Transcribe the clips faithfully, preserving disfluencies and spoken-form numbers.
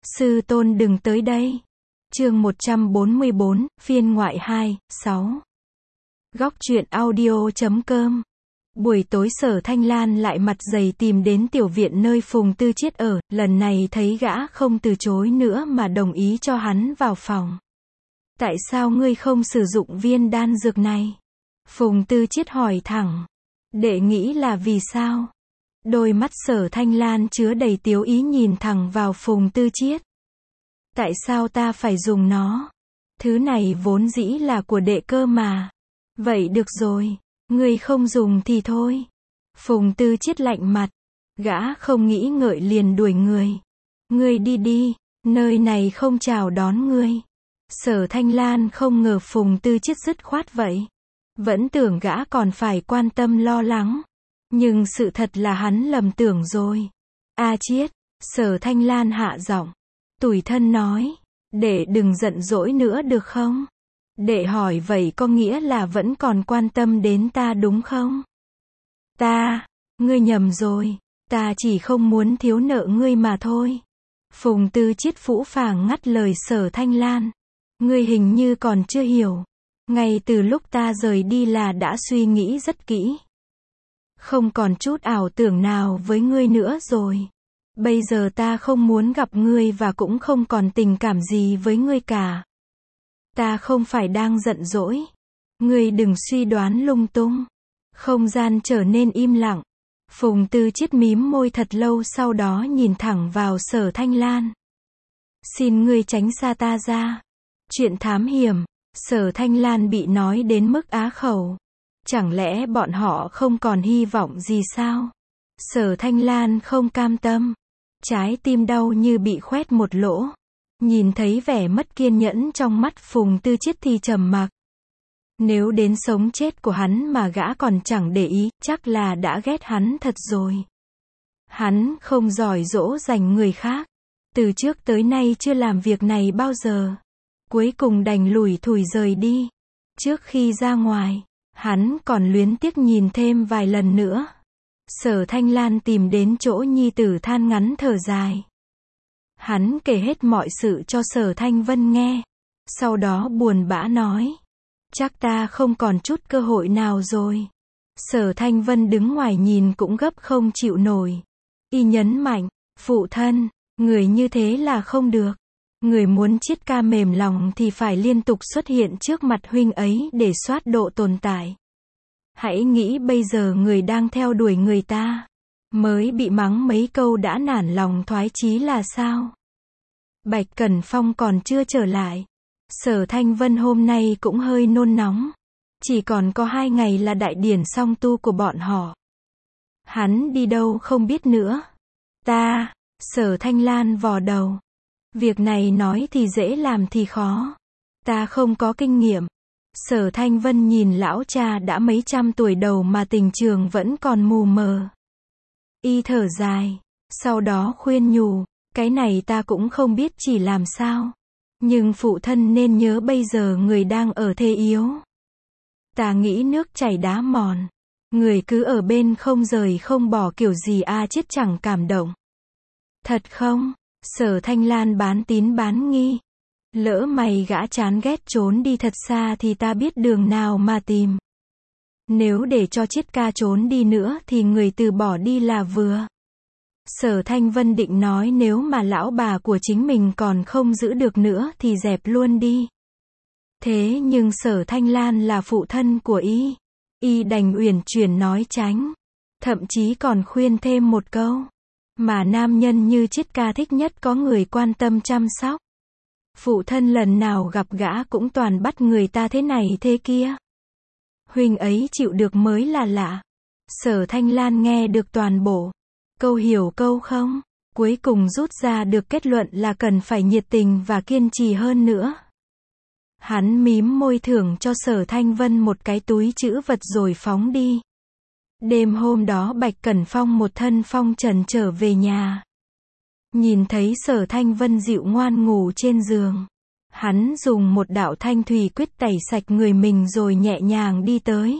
Sư tôn đừng tới đây. Chương một trăm bốn mươi bốn, phiên ngoại hai, sáu. Góc truyện audio.com. Buổi tối Sở Thanh Lan lại mặt dày tìm đến tiểu viện nơi Phùng Tư Chiết ở, lần này thấy gã không từ chối nữa mà đồng ý cho hắn vào phòng. Tại sao ngươi không sử dụng viên đan dược này? Phùng Tư Chiết hỏi thẳng. Đệ nghĩ là vì sao? Đôi mắt Sở Thanh Lan chứa đầy tiếu ý nhìn thẳng vào Phùng Tư Chiết. Tại sao ta phải dùng nó? Thứ này vốn dĩ là của đệ cơ mà. Vậy được rồi, ngươi không dùng thì thôi. Phùng Tư Chiết lạnh mặt. Gã không nghĩ ngợi liền đuổi người. Ngươi đi đi, nơi này không chào đón ngươi. Sở Thanh Lan không ngờ Phùng Tư Chiết dứt khoát vậy. Vẫn tưởng gã còn phải quan tâm lo lắng. Nhưng sự thật là hắn lầm tưởng rồi. A Chiết, Sở Thanh Lan hạ giọng. Tủi thân nói. Đệ đừng giận dỗi nữa được không? Đệ hỏi vậy có nghĩa là vẫn còn quan tâm đến ta đúng không? Ta, ngươi nhầm rồi. Ta chỉ không muốn thiếu nợ ngươi mà thôi. Phùng Tư Chiết phũ phàng ngắt lời Sở Thanh Lan. Ngươi hình như còn chưa hiểu. Ngay từ lúc ta rời đi là đã suy nghĩ rất kỹ. Không còn chút ảo tưởng nào với ngươi nữa rồi. Bây giờ ta không muốn gặp ngươi và cũng không còn tình cảm gì với ngươi cả. Ta không phải đang giận dỗi. Ngươi đừng suy đoán lung tung. Không gian trở nên im lặng. Phùng Tư Chiết mím môi thật lâu sau đó nhìn thẳng vào Sở Thanh Lan. Xin ngươi tránh xa ta ra. Chuyện thám hiểm. Sở Thanh Lan bị nói đến mức á khẩu. Chẳng lẽ bọn họ không còn hy vọng gì sao? Sở Thanh Lan không cam tâm. Trái tim đau như bị khoét một lỗ. Nhìn thấy vẻ mất kiên nhẫn trong mắt Phùng Tư Chiết thì trầm mặc. Nếu đến sống chết của hắn mà gã còn chẳng để ý, chắc là đã ghét hắn thật rồi. Hắn không giỏi dỗ dành người khác. Từ trước tới nay chưa làm việc này bao giờ. Cuối cùng đành lủi thủi rời đi. Trước khi ra ngoài, hắn còn luyến tiếc nhìn thêm vài lần nữa. Sở Thanh Lan tìm đến chỗ nhi tử than ngắn thở dài. Hắn kể hết mọi sự cho Sở Thanh Vân nghe. Sau đó buồn bã nói. Chắc ta không còn chút cơ hội nào rồi. Sở Thanh Vân đứng ngoài nhìn cũng gấp không chịu nổi. Y nhấn mạnh. Phụ thân, người như thế là không được. Người muốn Chiết ca mềm lòng thì phải liên tục xuất hiện trước mặt huynh ấy để soát độ tồn tại. Hãy nghĩ bây giờ người đang theo đuổi người ta. Mới bị mắng mấy câu đã nản lòng thoái chí là sao? Bạch Cẩn Phong còn chưa trở lại. Sở Thanh Vân hôm nay cũng hơi nôn nóng. Chỉ còn có hai ngày là đại điển song tu của bọn họ. Hắn đi đâu không biết nữa. Ta, Sở Thanh Lan vò đầu. Việc này nói thì dễ làm thì khó. Ta không có kinh nghiệm. Sở Thanh Vân nhìn lão cha đã mấy trăm tuổi đầu mà tình trường vẫn còn mù mờ. Y thở dài. Sau đó khuyên nhủ. Cái này ta cũng không biết chỉ làm sao. Nhưng phụ thân nên nhớ bây giờ người đang ở thế yếu. Ta nghĩ nước chảy đá mòn. Người cứ ở bên không rời không bỏ kiểu gì A Chiết chẳng cảm động. Thật không? Sở Thanh Lan bán tín bán nghi. Lỡ mày gã chán ghét trốn đi thật xa thì ta biết đường nào mà tìm. Nếu để cho Chiết ca trốn đi nữa thì người từ bỏ đi là vừa. Sở Thanh Vân định nói nếu mà lão bà của chính mình còn không giữ được nữa thì dẹp luôn đi. Thế nhưng Sở Thanh Lan là phụ thân của y. Y đành uyển chuyển nói tránh. Thậm chí còn khuyên thêm một câu. Mà nam nhân như Chiết ca thích nhất có người quan tâm chăm sóc. Phụ thân lần nào gặp gã cũng toàn bắt người ta thế này thế kia. Huynh ấy chịu được mới là lạ. Sở Thanh Lan nghe được toàn bộ. Câu hiểu câu không. Cuối cùng rút ra được kết luận là cần phải nhiệt tình và kiên trì hơn nữa. Hắn mím môi thưởng cho Sở Thanh Vân một cái túi trữ vật rồi phóng đi. Đêm hôm đó Bạch Cẩn Phong một thân phong trần trở về nhà. Nhìn thấy Sở Thanh Vân dịu ngoan ngủ trên giường. Hắn dùng một đạo thanh thủy quyết tẩy sạch người mình rồi nhẹ nhàng đi tới.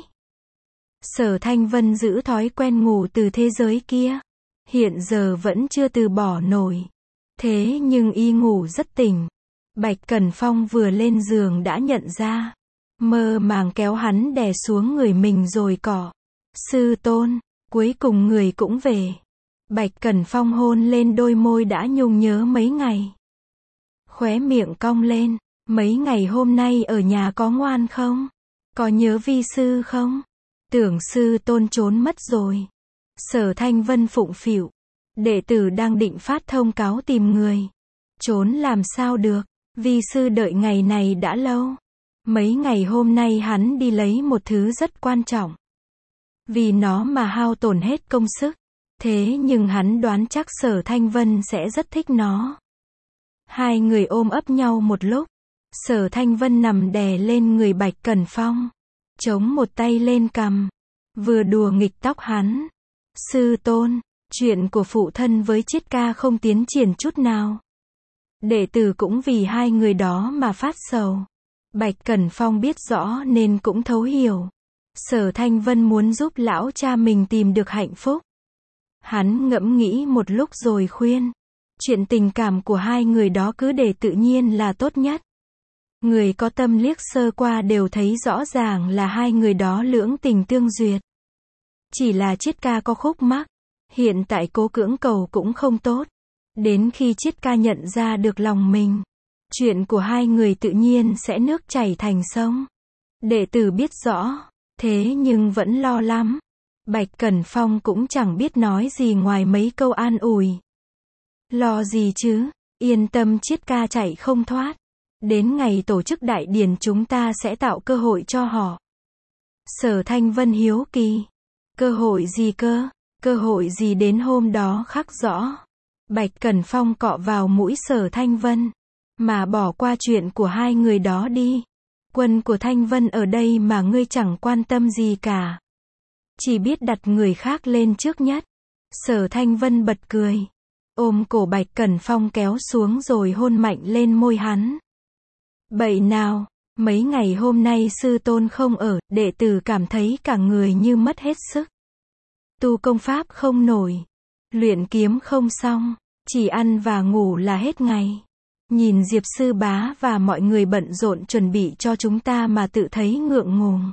Sở Thanh Vân giữ thói quen ngủ từ thế giới kia. Hiện giờ vẫn chưa từ bỏ nổi. Thế nhưng y ngủ rất tỉnh. Bạch Cẩn Phong vừa lên giường đã nhận ra. Mơ màng kéo hắn đè xuống người mình rồi cỏ. Sư tôn, cuối cùng người cũng về. Bạch Cẩn Phong hôn lên đôi môi đã nhung nhớ mấy ngày. Khóe miệng cong lên. Mấy ngày hôm nay ở nhà có ngoan không? Có nhớ vi sư không? Tưởng sư tôn trốn mất rồi. Sở Thanh Vân phụng phịu. Đệ tử đang định phát thông cáo tìm người. Trốn làm sao được, vi sư đợi ngày này đã lâu. Mấy ngày hôm nay hắn đi lấy một thứ rất quan trọng. Vì nó mà hao tổn hết công sức. Thế nhưng hắn đoán chắc Sở Thanh Vân sẽ rất thích nó. Hai người ôm ấp nhau một lúc. Sở Thanh Vân nằm đè lên người Bạch Cẩn Phong. Chống một tay lên cằm. Vừa đùa nghịch tóc hắn. Sư tôn, chuyện của phụ thân với Chiết ca không tiến triển chút nào. Đệ tử cũng vì hai người đó mà phát sầu. Bạch Cẩn Phong biết rõ nên cũng thấu hiểu. Sở Thanh Vân muốn giúp lão cha mình tìm được hạnh phúc. Hắn ngẫm nghĩ một lúc rồi khuyên. Chuyện tình cảm của hai người đó cứ để tự nhiên là tốt nhất. Người có tâm liếc sơ qua đều thấy rõ ràng là hai người đó lưỡng tình tương duyệt. Chỉ là Chiết ca có khúc mắc. Hiện tại cố cưỡng cầu cũng không tốt. Đến khi Chiết ca nhận ra được lòng mình, chuyện của hai người tự nhiên sẽ nước chảy thành sông. Đệ tử biết rõ, thế nhưng vẫn lo lắm. Bạch Cẩn Phong cũng chẳng biết nói gì ngoài mấy câu an ủi. Lo gì chứ, yên tâm Chiết ca chạy không thoát. Đến ngày tổ chức đại điển chúng ta sẽ tạo cơ hội cho họ. Sở Thanh Vân hiếu kỳ. Cơ hội gì cơ? Cơ hội gì đến hôm đó khắc rõ. Bạch Cẩn Phong cọ vào mũi Sở Thanh Vân. Mà bỏ qua chuyện của hai người đó đi. Quân của Thanh Vân ở đây mà ngươi chẳng quan tâm gì cả. Chỉ biết đặt người khác lên trước nhất. Sở Thanh Vân bật cười. Ôm cổ Bạch Cẩn Phong kéo xuống rồi hôn mạnh lên môi hắn. Bậy nào, mấy ngày hôm nay sư tôn không ở, đệ tử cảm thấy cả người như mất hết sức. Tu công pháp không nổi. Luyện kiếm không xong. Chỉ ăn và ngủ là hết ngày. Nhìn Diệp sư bá và mọi người bận rộn chuẩn bị cho chúng ta mà tự thấy ngượng ngùng.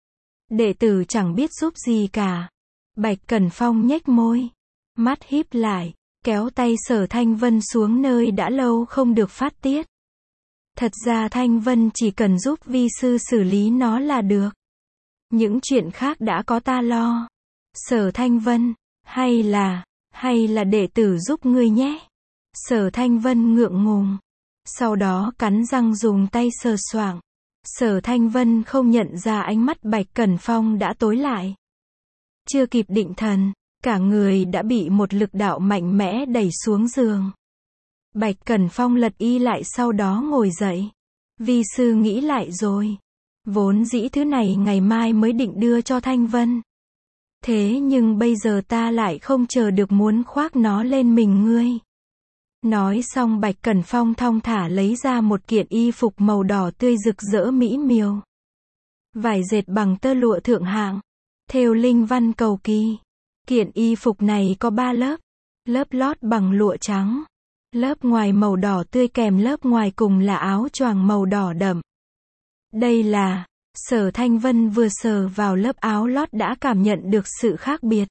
Đệ tử chẳng biết giúp gì cả. Bạch Cẩn Phong nhếch môi. Mắt híp lại. Kéo tay Sở Thanh Vân xuống nơi đã lâu không được phát tiết. Thật ra Thanh Vân chỉ cần giúp vi sư xử lý nó là được. Những chuyện khác đã có ta lo. Sở Thanh Vân, hay là, hay là đệ tử giúp ngươi nhé. Sở Thanh Vân ngượng ngùng. Sau đó cắn răng dùng tay sờ soạng. Sở Thanh Vân không nhận ra ánh mắt Bạch Cẩn Phong đã tối lại. Chưa kịp định thần, cả người đã bị một lực đạo mạnh mẽ đẩy xuống giường. Bạch Cẩn Phong lật y lại sau đó ngồi dậy. Vi sư nghĩ lại rồi. Vốn dĩ thứ này ngày mai mới định đưa cho Thanh Vân. Thế nhưng bây giờ ta lại không chờ được muốn khoác nó lên mình ngươi. Nói xong Bạch Cẩn Phong thong thả lấy ra một kiện y phục màu đỏ tươi rực rỡ mỹ miều. Vải dệt bằng tơ lụa thượng hạng. Thêu linh văn cầu kỳ. Kiện y phục này có ba lớp. Lớp lót bằng lụa trắng. Lớp ngoài màu đỏ tươi kèm lớp ngoài cùng là áo choàng màu đỏ đậm. Đây là... Sở Thanh Vân vừa sờ vào lớp áo lót đã cảm nhận được sự khác biệt.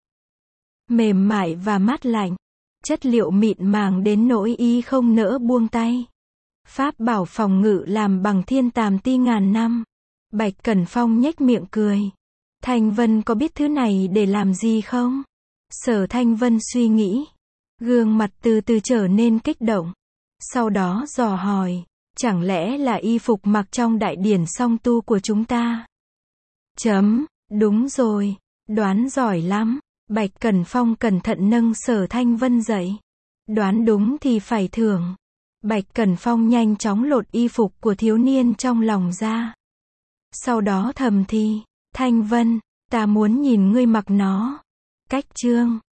Mềm mại và mát lạnh. Chất liệu mịn màng đến nỗi y không nỡ buông tay. Pháp bảo phòng ngự làm bằng thiên tàm ti ngàn năm. Bạch Cẩn Phong nhếch miệng cười. Thanh Vân có biết thứ này để làm gì không? Sở Thanh Vân suy nghĩ. Gương mặt từ từ trở nên kích động. Sau đó dò hỏi. Chẳng lẽ là y phục mặc trong đại điển song tu của chúng ta? Chấm, đúng rồi, đoán giỏi lắm. Bạch Cẩn Phong cẩn thận nâng Sở Thanh Vân dậy. Đoán đúng thì phải thưởng. Bạch Cẩn Phong nhanh chóng lột y phục của thiếu niên trong lòng ra. Sau đó thầm thì, Thanh Vân, ta muốn nhìn ngươi mặc nó. Cách chương